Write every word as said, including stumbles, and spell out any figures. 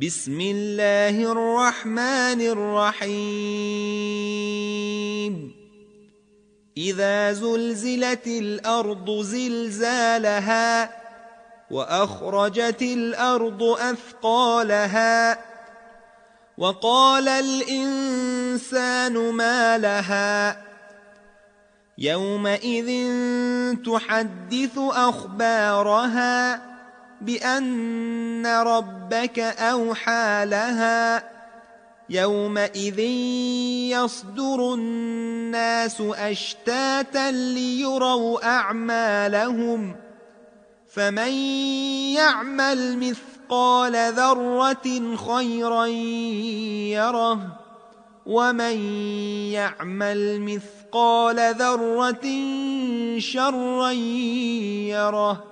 بسم الله الرحمن الرحيم إذا زلزلت الأرض زلزالها وأخرجت الأرض أثقالها وقال الإنسان ما لها يومئذ تحدث أخبارها بأن ربك أوحى لها يومئذ يصدر الناس أشتاتا ليروا أعمالهم فمن يعمل مثقال ذرة خيرا يره ومن يعمل مثقال ذرة شرا يره